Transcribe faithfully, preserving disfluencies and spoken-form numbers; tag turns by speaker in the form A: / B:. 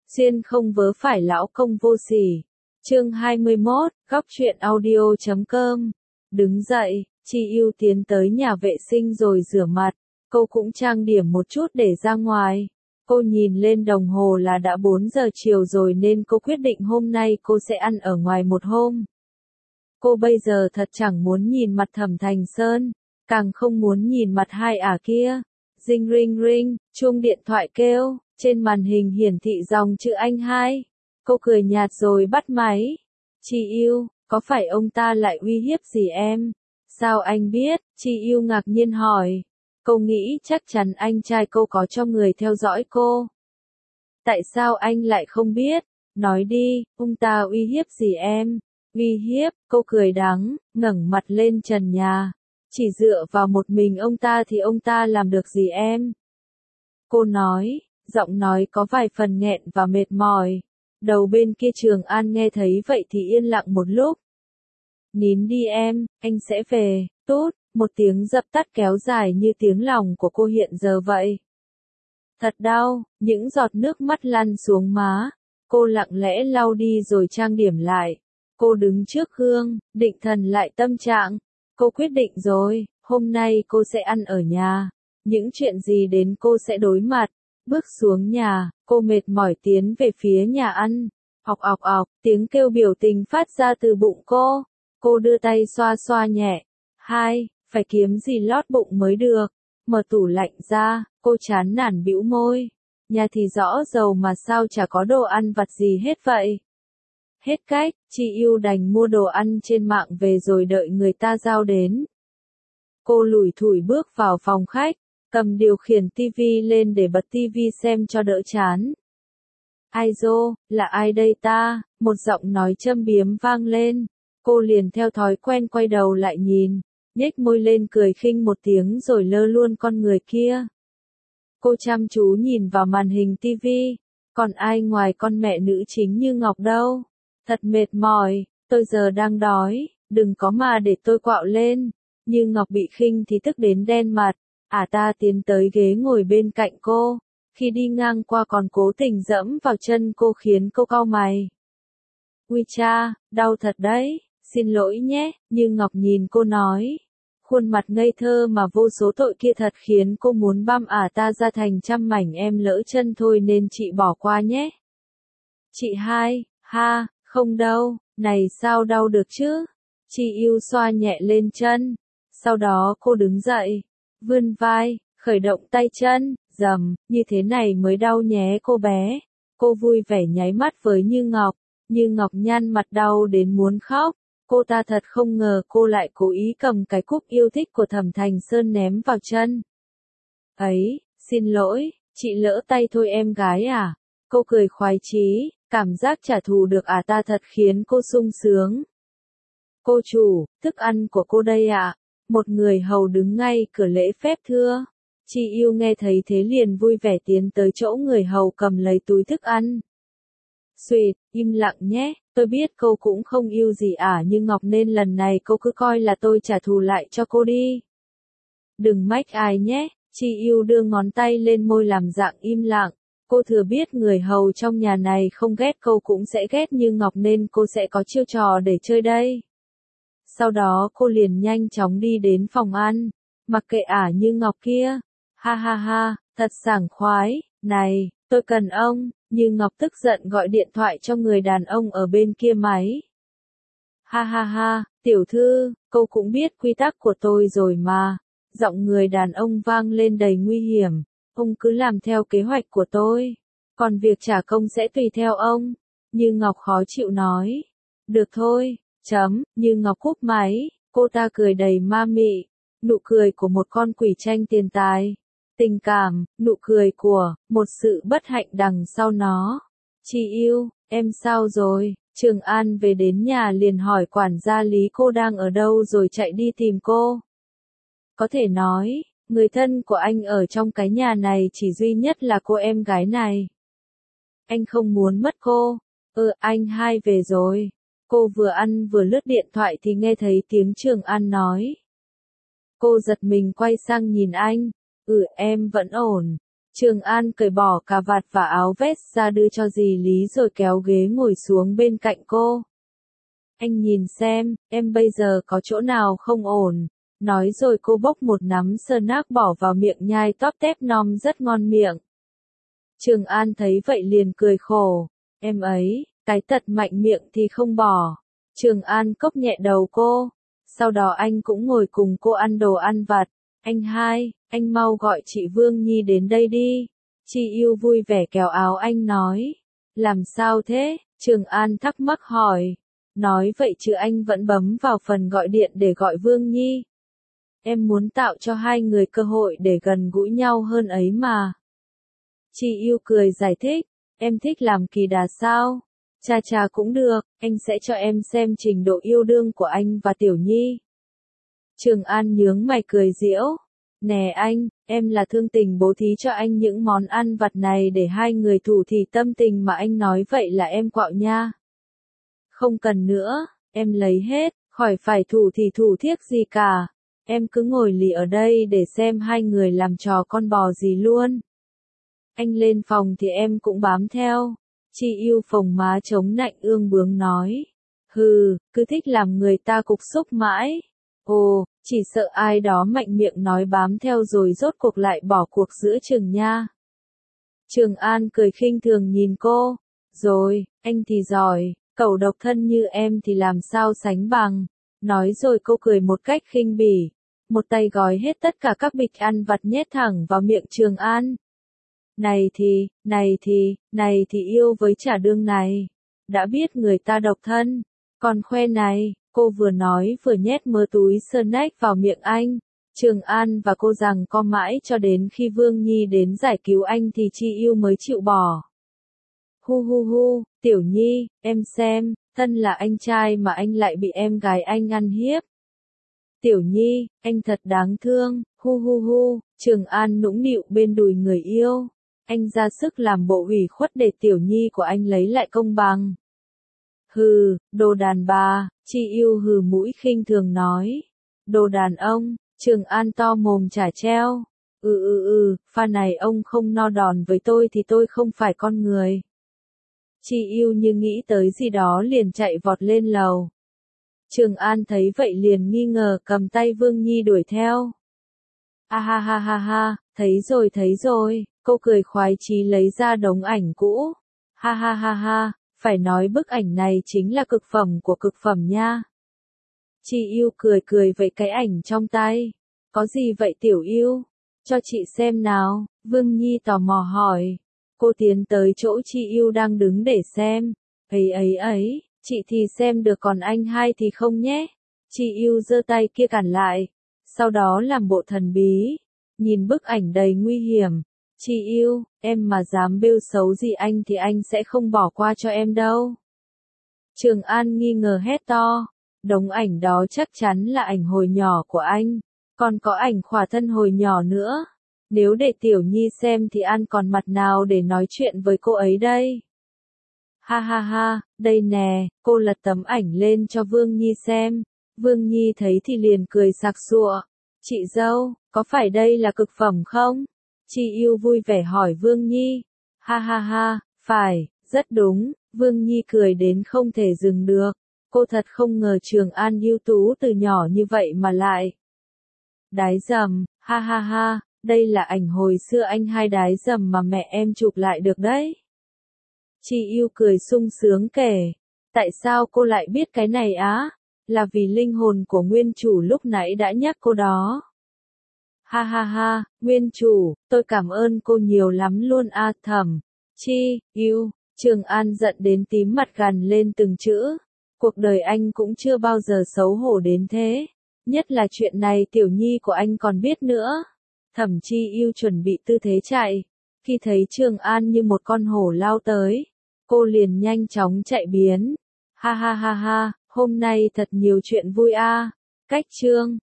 A: Xuyên không vớ phải lão công vô sỉ. Chương hai mươi mốt, góc truyện audio chấm com. Đứng dậy, Chi Yêu tiến tới nhà vệ sinh rồi rửa mặt. Cô cũng trang điểm một chút để ra ngoài. Cô nhìn lên đồng hồ là đã bốn giờ chiều rồi nên cô quyết định hôm nay cô sẽ ăn ở ngoài một hôm. Cô bây giờ thật chẳng muốn nhìn mặt Thẩm Thành Sơn, càng không muốn nhìn mặt hai ả kia. Ring ring ring, chuông điện thoại kêu, trên màn hình hiển thị dòng chữ anh hai. Cô cười nhạt rồi bắt máy. Chi Yêu, có phải ông ta lại uy hiếp gì em? Sao anh biết? Chi Yêu ngạc nhiên hỏi. Cô nghĩ chắc chắn anh trai cô có cho người theo dõi cô. Tại sao anh lại không biết? Nói đi, ông ta uy hiếp gì em? Uy hiếp, cô cười đắng, ngẩng mặt lên trần nhà. Chỉ dựa vào một mình ông ta thì ông ta làm được gì em? Cô nói, giọng nói có vài phần nghẹn và mệt mỏi. Đầu bên kia Trường An nghe thấy vậy thì yên lặng một lúc. Nín đi em, anh sẽ về, tốt, một tiếng dập tắt kéo dài như tiếng lòng của cô hiện giờ vậy. Thật đau, những giọt nước mắt lăn xuống má. Cô lặng lẽ lau đi rồi trang điểm lại. Cô đứng trước gương, định thần lại tâm trạng. Cô quyết định rồi, hôm nay cô sẽ ăn ở nhà. Những chuyện gì đến cô sẽ đối mặt. Bước xuống nhà, cô mệt mỏi tiến về phía nhà ăn. Ọc ọc ọc, tiếng kêu biểu tình phát ra từ bụng cô. Cô đưa tay xoa xoa nhẹ. Hai, phải kiếm gì lót bụng mới được. Mở tủ lạnh ra, cô chán nản bĩu môi. Nhà thì rõ giàu mà sao chả có đồ ăn vặt gì hết vậy. Hết cách, Chi Yêu đành mua đồ ăn trên mạng về rồi đợi người ta giao đến. Cô lủi thủi bước vào phòng khách, cầm điều khiển tivi lên để bật tivi xem cho đỡ chán. Ai dô, là ai đây ta? Một giọng nói châm biếm vang lên. Cô liền theo thói quen quay đầu lại nhìn, nhếch môi lên cười khinh một tiếng rồi lơ luôn con người kia. Cô chăm chú nhìn vào màn hình tivi, còn ai ngoài con mẹ nữ chính Như Ngọc đâu. Thật mệt mỏi, tôi giờ đang đói, đừng có mà để tôi quạo lên. Như Ngọc bị khinh thì tức đến đen mặt, ả ta tiến tới ghế ngồi bên cạnh cô, khi đi ngang qua còn cố tình dẫm vào chân cô khiến cô cau mày. Ui cha, đau thật đấy, xin lỗi nhé, Như Ngọc nhìn cô nói. Khuôn mặt ngây thơ mà vô số tội kia thật khiến cô muốn băm ả ta ra thành trăm mảnh. Em lỡ chân thôi nên chị bỏ qua nhé. Chị hai, ha. Không đâu, này sao đau được chứ? Chi Yêu xoa nhẹ lên chân. Sau đó cô đứng dậy, vươn vai, khởi động tay chân, dầm, như thế này mới đau nhé cô bé. Cô vui vẻ nháy mắt với Như Ngọc. Như Ngọc nhăn mặt đau đến muốn khóc. Cô ta thật không ngờ cô lại cố ý cầm cái cúp yêu thích của Thẩm Thành Sơn ném vào chân. Ấy, xin lỗi, chị lỡ tay thôi em gái à? Cô cười khoái chí. Cảm giác trả thù được ả ta thật khiến cô sung sướng. Cô chủ, thức ăn của cô đây ạ. À? Một người hầu đứng ngay cửa lễ phép thưa. Chi Yêu nghe thấy thế liền vui vẻ tiến tới chỗ người hầu cầm lấy túi thức ăn. Xuyệt, im lặng nhé, tôi biết cô cũng không yêu gì ả Như Ngọc nên lần này cô cứ coi là tôi trả thù lại cho cô đi. Đừng mách ai nhé, Chi Yêu đưa ngón tay lên môi làm dạng im lặng. Cô thừa biết người hầu trong nhà này không ghét cô cũng sẽ ghét Như Ngọc nên cô sẽ có chiêu trò để chơi đây. Sau đó cô liền nhanh chóng đi đến phòng ăn, mặc kệ ả Như Ngọc kia. Ha ha ha, thật sảng khoái, này, tôi cần ông. Như Ngọc tức giận gọi điện thoại cho người đàn ông ở bên kia máy. Ha ha ha, tiểu thư, cô cũng biết quy tắc của tôi rồi mà. Giọng người đàn ông vang lên đầy nguy hiểm. Ông cứ làm theo kế hoạch của tôi, còn việc trả công sẽ tùy theo ông. Như Ngọc khó chịu nói. Được thôi, chấm, Như Ngọc cúp máy, cô ta cười đầy ma mị, nụ cười của một con quỷ tranh tiền tài. Tình cảm, nụ cười của một sự bất hạnh đằng sau nó. Chi Yêu, em sao rồi? Trường An về đến nhà liền hỏi quản gia Lý cô đang ở đâu rồi chạy đi tìm cô. Có thể nói, người thân của anh ở trong cái nhà này chỉ duy nhất là cô em gái này. Anh không muốn mất cô. Ừ, anh hai về rồi. Cô vừa ăn vừa lướt điện thoại thì nghe thấy tiếng Trường An nói. Cô giật mình quay sang nhìn anh. Ừ, em vẫn ổn. Trường An cởi bỏ cà vạt và áo vest ra đưa cho dì Lý rồi kéo ghế ngồi xuống bên cạnh cô. Anh nhìn xem, em bây giờ có chỗ nào không ổn. Nói rồi cô bốc một nắm snack bỏ vào miệng nhai tóp tép nom rất ngon miệng. Trường An thấy vậy liền cười khổ. Em ấy, cái tật mạnh miệng thì không bỏ. Trường An cốc nhẹ đầu cô. Sau đó anh cũng ngồi cùng cô ăn đồ ăn vặt. Anh hai, anh mau gọi chị Vương Nhi đến đây đi. Chị yêu vui vẻ kéo áo anh nói. Làm sao thế? Trường An thắc mắc hỏi. Nói vậy chứ anh vẫn bấm vào phần gọi điện để gọi Vương Nhi. Em muốn tạo cho hai người cơ hội để gần gũi nhau hơn ấy mà. Chị yêu cười giải thích. Em thích làm kỳ đà sao? Cha cha cũng được, anh sẽ cho em xem trình độ yêu đương của anh và Tiểu Nhi. Trường An nhướng mày cười giễu. Nè anh, em là thương tình bố thí cho anh những món ăn vặt này để hai người thủ thỉ tâm tình mà anh nói vậy là em quạo nha. Không cần nữa, em lấy hết, khỏi phải thủ thỉ thủ thiếc gì cả. Em cứ ngồi lì ở đây để xem hai người làm trò con bò gì luôn. Anh lên phòng thì em cũng bám theo. Chị yêu phồng má chống nạnh ương bướng nói. Hừ, cứ thích làm người ta cục xúc mãi. Ồ, chỉ sợ ai đó mạnh miệng nói bám theo rồi rốt cuộc lại bỏ cuộc giữa chừng nha. Trường An cười khinh thường nhìn cô. Rồi, anh thì giỏi, cậu độc thân như em thì làm sao sánh bằng. Nói rồi cô cười một cách khinh bỉ. Một tay gói hết tất cả các bịch ăn vặt nhét thẳng vào miệng Trường An. Này thì, này thì, này thì yêu với trả đương này. Đã biết người ta độc thân. Còn khoe này, cô vừa nói vừa nhét mớ túi snack vào miệng anh. Trường An và cô rằng co mãi cho đến khi Vương Nhi đến giải cứu anh thì chị yêu mới chịu bỏ. Hu hu hu, Tiểu Nhi, em xem, thân là anh trai mà anh lại bị em gái anh ăn hiếp. Tiểu Nhi, anh thật đáng thương, hu hu hu, Trường An nũng nịu bên đùi người yêu. Anh ra sức làm bộ ủy khuất để Tiểu Nhi của anh lấy lại công bằng. Hừ, đồ đàn bà, chị yêu hừ mũi khinh thường nói. Đồ đàn ông, Trường An to mồm chả treo. Ừ ừ ừ, pha này ông không no đòn với tôi thì tôi không phải con người. Chị yêu như nghĩ tới gì đó liền chạy vọt lên lầu. Trường An thấy vậy liền nghi ngờ cầm tay Vương Nhi đuổi theo. A ha ha ha ha, thấy rồi thấy rồi, cô cười khoái chí lấy ra đống ảnh cũ. Ha ha ha ha, phải nói bức ảnh này chính là cực phẩm của cực phẩm nha. Chị yêu cười cười với cái ảnh trong tay. Có gì vậy Tiểu yêu? Cho chị xem nào, Vương Nhi tò mò hỏi. Cô tiến tới chỗ chị yêu đang đứng để xem. Ấy ấy ấy, chị thì xem được còn anh hai thì không nhé. Chị yêu giơ tay kia cản lại. Sau đó làm bộ thần bí. Nhìn bức ảnh đầy nguy hiểm. Chị yêu, em mà dám bêu xấu gì anh thì anh sẽ không bỏ qua cho em đâu. Trường An nghi ngờ hét to. Đống ảnh đó chắc chắn là ảnh hồi nhỏ của anh. Còn có ảnh khỏa thân hồi nhỏ nữa. Nếu để Tiểu Nhi xem thì An còn mặt nào để nói chuyện với cô ấy đây. Ha ha ha, đây nè, cô lật tấm ảnh lên cho Vương Nhi xem. Vương Nhi thấy thì liền cười sặc sụa. Chị dâu, có phải đây là cực phẩm không? Chị yêu vui vẻ hỏi Vương Nhi. Ha ha ha, phải, rất đúng, Vương Nhi cười đến không thể dừng được. Cô thật không ngờ Trường An ưu tú từ nhỏ như vậy mà lại. Đái dầm, ha ha ha, đây là ảnh hồi xưa anh hai đái dầm mà mẹ em chụp lại được đấy. Chị yêu cười sung sướng kể. Tại sao cô lại biết cái này á? Là vì linh hồn của nguyên chủ lúc nãy đã nhắc cô đó. Ha ha ha, nguyên chủ, tôi cảm ơn cô nhiều lắm luôn a Thẩm. Chi, yêu, Trường An giận đến tím mặt gằn lên từng chữ. Cuộc đời anh cũng chưa bao giờ xấu hổ đến thế. Nhất là chuyện này Tiểu Nhi của anh còn biết nữa. Thẩm Chi yêu chuẩn bị tư thế chạy. Khi thấy Trường An như một con hổ lao tới, cô liền nhanh chóng chạy biến. Ha ha ha ha, hôm nay thật nhiều chuyện vui a. Cách chương